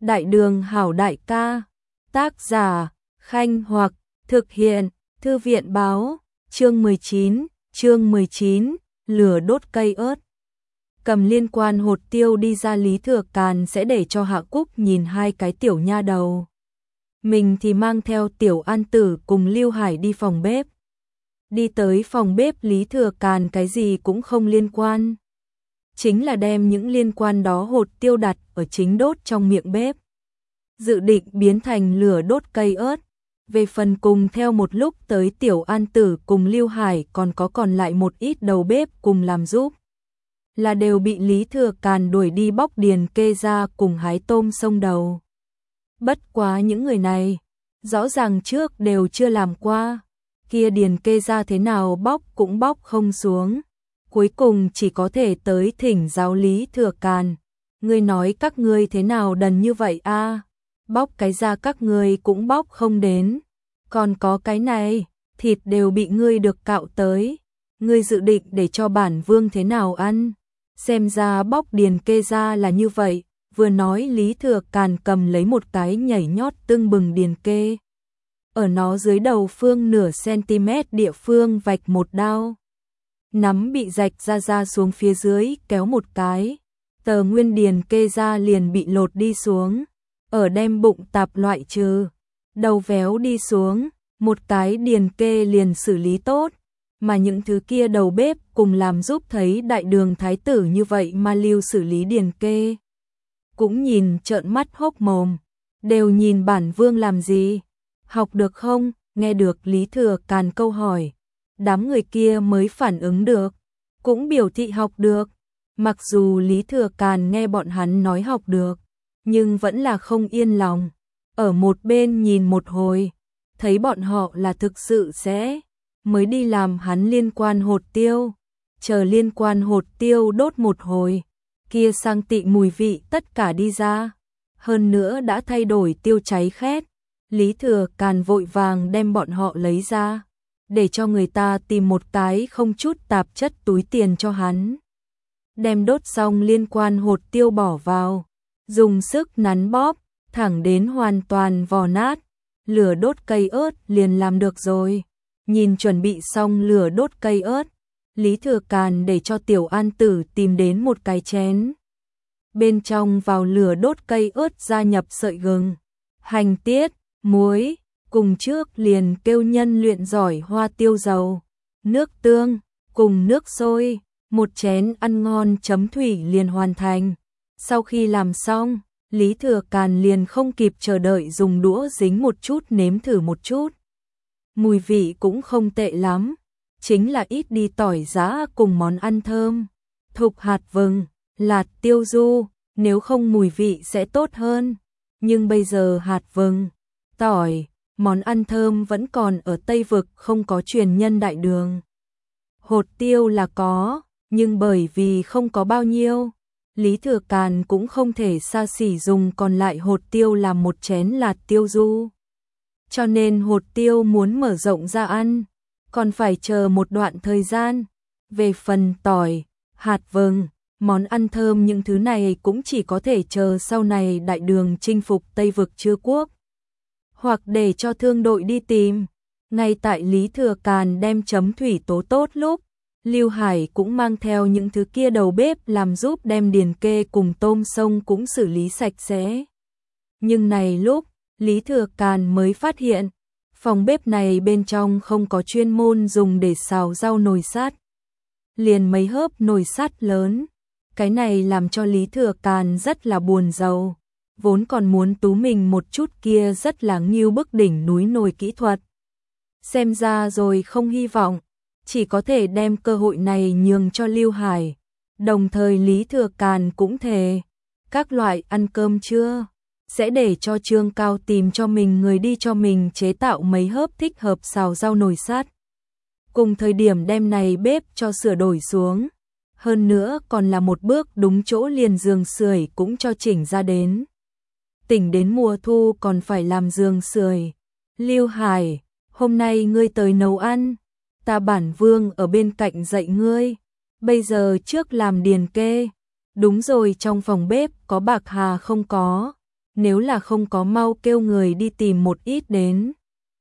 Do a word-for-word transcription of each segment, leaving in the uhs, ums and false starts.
Đại đường hảo đại ca, tác giả, Khanh Hoặc, thực hiện, Thư viện báo, chương mười chín, chương mười chín, lửa đốt cây ớt. Cầm liên quan hột tiêu đi ra, Lý Thừa Càn sẽ để cho Hạ Cúc nhìn hai cái tiểu nha đầu. Mình thì mang theo Tiểu An Tử cùng Lưu Hải đi phòng bếp. Đi tới phòng bếp, Lý Thừa Càn cái gì cũng không liên quan. Chính là đem những liên quan đó hột tiêu đặt ở chính đốt trong miệng bếp. Dự định biến thành lửa đốt cây ớt. Về phần cùng theo một lúc tới Tiểu An Tử cùng Lưu Hải còn có còn lại một ít đầu bếp cùng làm giúp. Là đều bị Lý Thừa Càn đuổi đi bóc điền kê ra cùng hái tôm sông đầu. Bất quá những người này, rõ ràng trước đều chưa làm qua. Kia điền kê ra thế nào bóc cũng bóc không xuống. Cuối cùng chỉ có thể tới thỉnh giáo Lý Thừa Càn. Ngươi nói các ngươi thế nào đần như vậy a? Bóc cái ra các ngươi cũng bóc không đến. Còn có cái này, thịt đều bị ngươi được cạo tới. Ngươi dự định để cho bản vương thế nào ăn? Xem ra bóc điền kê ra là như vậy. Vừa nói Lý Thừa Càn cầm lấy một cái nhảy nhót tưng bừng điền kê. Ở nó dưới đầu phương nửa cm địa phương vạch một đao. Nắm bị rạch ra ra xuống phía dưới kéo một cái. Tờ nguyên điền kê ra liền bị lột đi xuống. Ở đem bụng tạp loại trừ. Đầu véo đi xuống. Một cái điền kê liền xử lý tốt. Mà những thứ kia đầu bếp cùng làm giúp thấy đại đường thái tử như vậy mà lưu xử lý điền kê. Cũng nhìn trợn mắt hốc mồm. Đều nhìn bản vương làm gì? Học được không? Nghe được Lý Thừa Càn câu hỏi. Đám người kia mới phản ứng được. Cũng biểu thị học được. Mặc dù Lý Thừa Càn nghe bọn hắn nói học được. Nhưng vẫn là không yên lòng. Ở một bên nhìn một hồi. Thấy bọn họ là thực sự sẽ. Mới đi làm hắn liên quan hột tiêu. Chờ liên quan hột tiêu đốt một hồi. Kia sang tị mùi vị tất cả đi ra. Hơn nữa đã thay đổi tiêu cháy khét. Lý Thừa Càn vội vàng đem bọn họ lấy ra. Để cho người ta tìm một cái không chút tạp chất túi tiền cho hắn. Đem đốt xong liên quan hột tiêu bỏ vào. Dùng sức nắn bóp. Thẳng đến hoàn toàn vò nát. Lửa đốt cây ớt liền làm được rồi. Nhìn chuẩn bị xong lửa đốt cây ớt. Lý Thừa Càn để cho Tiểu An Tử tìm đến một cái chén. Bên trong vào lửa đốt cây ớt gia nhập sợi gừng, hành tiết, muối, cùng trước liền kêu nhân luyện giỏi hoa tiêu dầu, nước tương, cùng nước sôi, một chén ăn ngon chấm thủy liền hoàn thành. Sau khi làm xong, Lý Thừa Càn liền không kịp chờ đợi dùng đũa dính một chút nếm thử một chút. Mùi vị cũng không tệ lắm, chính là ít đi tỏi giã cùng món ăn thơm, thục hạt vừng, lạt tiêu du, nếu không mùi vị sẽ tốt hơn. Nhưng bây giờ hạt vừng, tỏi, món ăn thơm vẫn còn ở Tây Vực không có truyền nhân đại đường. Hột tiêu là có, nhưng bởi vì không có bao nhiêu, Lý Thừa Càn cũng không thể xa xỉ dùng còn lại hột tiêu làm một chén lạt tiêu du. Cho nên hột tiêu muốn mở rộng ra ăn, còn phải chờ một đoạn thời gian. Về phần tỏi, hạt vừng, món ăn thơm những thứ này cũng chỉ có thể chờ sau này đại đường chinh phục Tây Vực Chư Quốc. Hoặc để cho thương đội đi tìm. Ngay tại Lý Thừa Càn đem chấm thủy tố tốt lúc, Lưu Hải cũng mang theo những thứ kia đầu bếp làm giúp đem điền kê cùng tôm sông cũng xử lý sạch sẽ. Nhưng này lúc, Lý Thừa Càn mới phát hiện, phòng bếp này bên trong không có chuyên môn dùng để xào rau nồi sắt. Liền mấy hớp nồi sắt lớn. Cái này làm cho Lý Thừa Càn rất là buồn rầu. Vốn còn muốn tú mình một chút kia rất là nghiêu bức đỉnh núi nồi kỹ thuật. Xem ra rồi không hy vọng. Chỉ có thể đem cơ hội này nhường cho Lưu Hải. Đồng thời Lý Thừa Càn cũng thề. Các loại ăn cơm trưa. Sẽ để cho Trương Cao tìm cho mình người đi cho mình chế tạo mấy hớp thích hợp xào rau nồi sắt. Cùng thời điểm đem này bếp cho sửa đổi xuống. Hơn nữa còn là một bước đúng chỗ liền giường sưởi cũng cho chỉnh ra đến. Tỉnh đến mùa thu còn phải làm giường sưởi. Lưu Hải, hôm nay ngươi tới nấu ăn. Ta bản vương ở bên cạnh dạy ngươi. Bây giờ trước làm điền kê. Đúng rồi, trong phòng bếp có bạc hà không có. nếu là không có mau kêu người đi tìm một ít đến.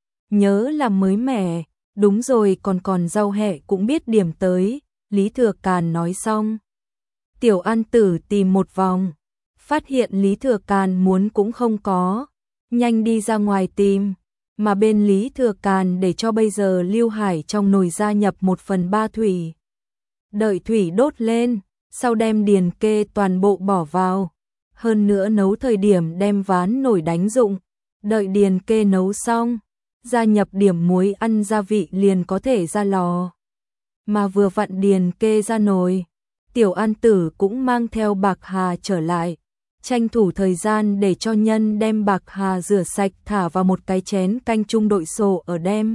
Nhớ là mới mẻ, đúng rồi còn còn rau hẹ cũng biết điểm tới, Lý Thừa Càn nói xong. Tiểu An Tử tìm một vòng, phát hiện Lý Thừa Càn muốn cũng không có, nhanh đi ra ngoài tìm, mà bên Lý Thừa Càn để cho bây giờ Lưu Hải trong nồi gia nhập một phần ba thủy. Đợi thủy đốt lên, sau đem điền kê toàn bộ bỏ vào, hơn nữa nấu thời điểm đem ván nổi đánh rụng, đợi điền kê nấu xong, gia nhập điểm muối ăn gia vị liền có thể ra lò. Mà vừa vặn điền kê ra nồi, Tiểu An Tử cũng mang theo bạc hà trở lại, tranh thủ thời gian để cho nhân đem bạc hà rửa sạch thả vào một cái chén canh trung đội sổ ở đem.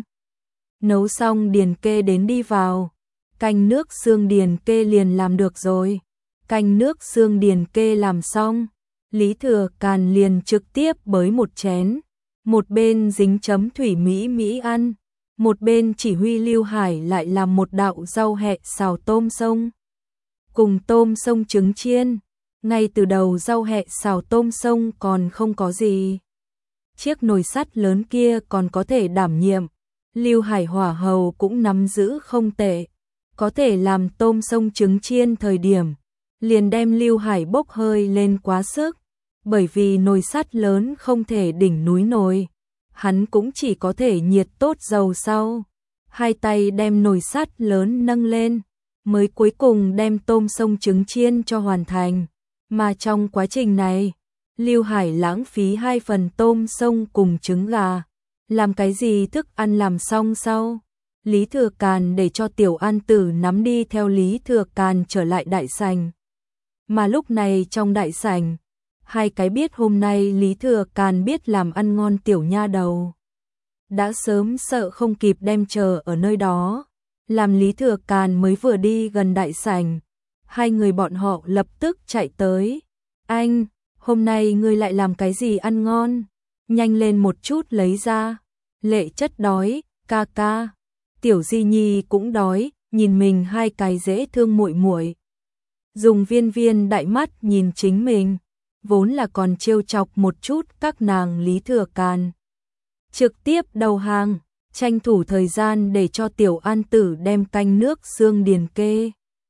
Nấu xong điền kê đến đi vào, canh nước xương điền kê liền làm được rồi. Canh nước xương điền kê làm xong, Lý Thừa Càn liền trực tiếp bới một chén, một bên dính chấm thủy mỹ mỹ ăn, một bên chỉ huy Lưu Hải lại làm một đạo rau hẹ xào tôm sông. Cùng tôm sông trứng chiên, ngay từ đầu rau hẹ xào tôm sông còn không có gì. Chiếc nồi sắt lớn kia còn có thể đảm nhiệm, Lưu Hải hỏa hầu cũng nắm giữ không tệ, có thể làm tôm sông trứng chiên thời điểm, liền đem Lưu Hải bốc hơi lên quá sức, bởi vì nồi sắt lớn không thể đỉnh núi nồi, hắn cũng chỉ có thể nhiệt tốt dầu sau, hai tay đem nồi sắt lớn nâng lên, mới cuối cùng đem tôm sông trứng chiên cho hoàn thành, mà trong quá trình này, Lưu Hải lãng phí hai phần tôm sông cùng trứng gà, làm cái gì thức ăn làm xong sau. Lý Thừa Càn để cho Tiểu An Tử nắm đi theo Lý Thừa Càn trở lại đại sảnh. Mà lúc này trong đại sảnh, hai cái biết hôm nay Lý Thừa Càn biết làm ăn ngon tiểu nha đầu. Đã sớm sợ không kịp đem chờ ở nơi đó, làm Lý Thừa Càn mới vừa đi gần đại sảnh. Hai người bọn họ lập tức chạy tới. Anh, hôm nay ngươi lại làm cái gì ăn ngon? Nhanh lên một chút lấy ra. Lệ Chất đói, ca ca. Tiểu Di Nhi cũng đói, nhìn mình hai cái dễ thương muội muội. Dùng viên viên đại mắt nhìn chính mình, vốn là còn trêu chọc một chút các nàng Lý Thừa Càn. Trực tiếp đầu hàng, tranh thủ thời gian để cho Tiểu An Tử đem canh nước xương điền kê,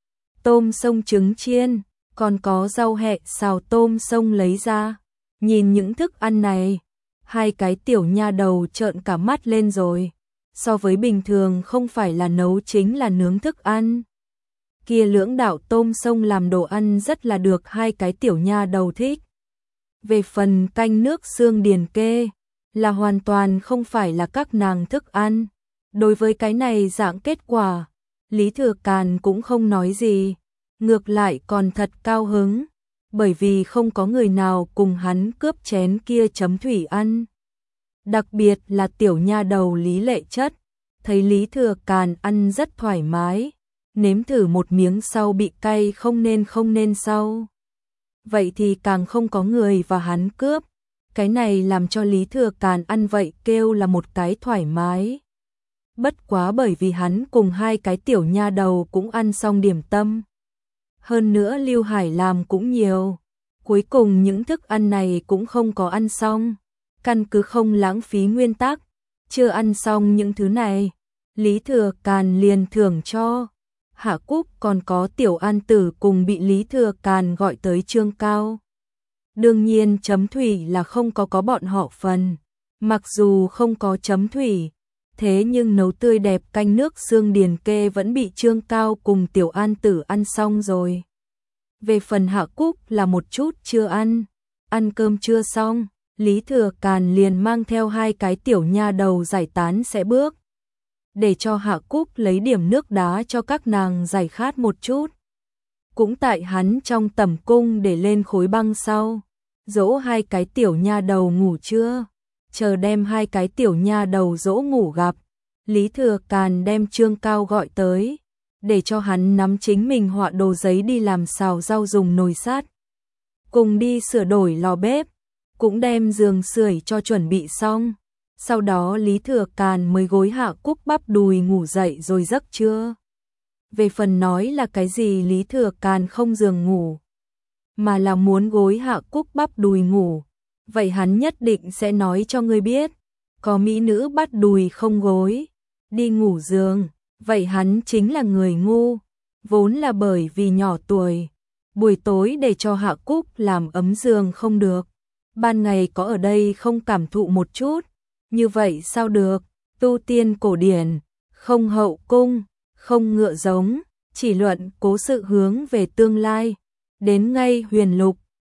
tôm sông trứng chiên, còn có rau hẹ xào tôm sông lấy ra. Nhìn những thức ăn này, hai cái tiểu nha đầu trợn cả mắt lên rồi. So với bình thường không phải là nấu chính là nướng thức ăn. Kia lưỡng đạo tôm sông làm đồ ăn rất là được hai cái tiểu nha đầu thích. Về phần canh nước xương điền kê, là hoàn toàn không phải là các nàng thức ăn. Đối với cái này dạng kết quả, Lý Thừa Càn cũng không nói gì, ngược lại còn thật cao hứng, bởi vì không có người nào cùng hắn cướp chén kia chấm thủy ăn. Đặc biệt là tiểu nha đầu Lý Lệ Chất, thấy Lý Thừa Càn ăn rất thoải mái, nếm thử một miếng sau bị cay không nên không nên sau. Vậy thì càng không có người và hắn cướp, cái này làm cho Lý Thừa Càn ăn vậy kêu là một cái thoải mái. Bất quá bởi vì hắn cùng hai cái tiểu nha đầu cũng ăn xong điểm tâm. Hơn nữa Lưu Hải làm cũng nhiều, cuối cùng những thức ăn này cũng không có ăn xong. Căn cứ không lãng phí nguyên tắc, chưa ăn xong những thứ này, Lý Thừa Càn liền thưởng cho. Hạ Cúc còn có Tiểu An Tử cùng bị Lý Thừa Càn gọi tới Trương Cao. Đương nhiên chấm thủy là không có có bọn họ phần, mặc dù không có chấm thủy, thế nhưng nấu tươi đẹp canh nước xương điền kê vẫn bị Trương Cao cùng Tiểu An Tử ăn xong rồi. Về phần Hạ Cúc là một chút chưa ăn, ăn cơm chưa xong. Lý Thừa Càn liền mang theo hai cái tiểu nha đầu giải tán sẽ bước, để cho Hạ Cúc lấy điểm nước đá cho các nàng giải khát một chút. Cũng tại hắn trong tẩm cung để lên khối băng sau, dỗ hai cái tiểu nha đầu ngủ trưa, chờ đem hai cái tiểu nha đầu dỗ ngủ gặp, Lý Thừa Càn đem Trương Cao gọi tới, để cho hắn nắm chính mình họa đồ giấy đi làm xào rau dùng nồi sắt, cùng đi sửa đổi lò bếp. Cũng đem giường sưởi cho chuẩn bị xong. Sau đó Lý Thừa Càn mới gối Hạ Cúc bắp đùi ngủ dậy rồi giấc trưa. Về phần nói là cái gì Lý Thừa Càn không giường ngủ, mà là muốn gối Hạ Cúc bắp đùi ngủ, vậy hắn nhất định sẽ nói cho ngươi biết, có mỹ nữ bắt đùi không gối, đi ngủ giường, vậy hắn chính là người ngu, vốn là bởi vì nhỏ tuổi, buổi tối để cho Hạ Cúc làm ấm giường không được, ban ngày có ở đây không cảm thụ một chút, như vậy sao được, tu tiên cổ điển, không hậu cung, không ngựa giống, chỉ luận cố sự hướng về tương lai, đến ngay huyền lục,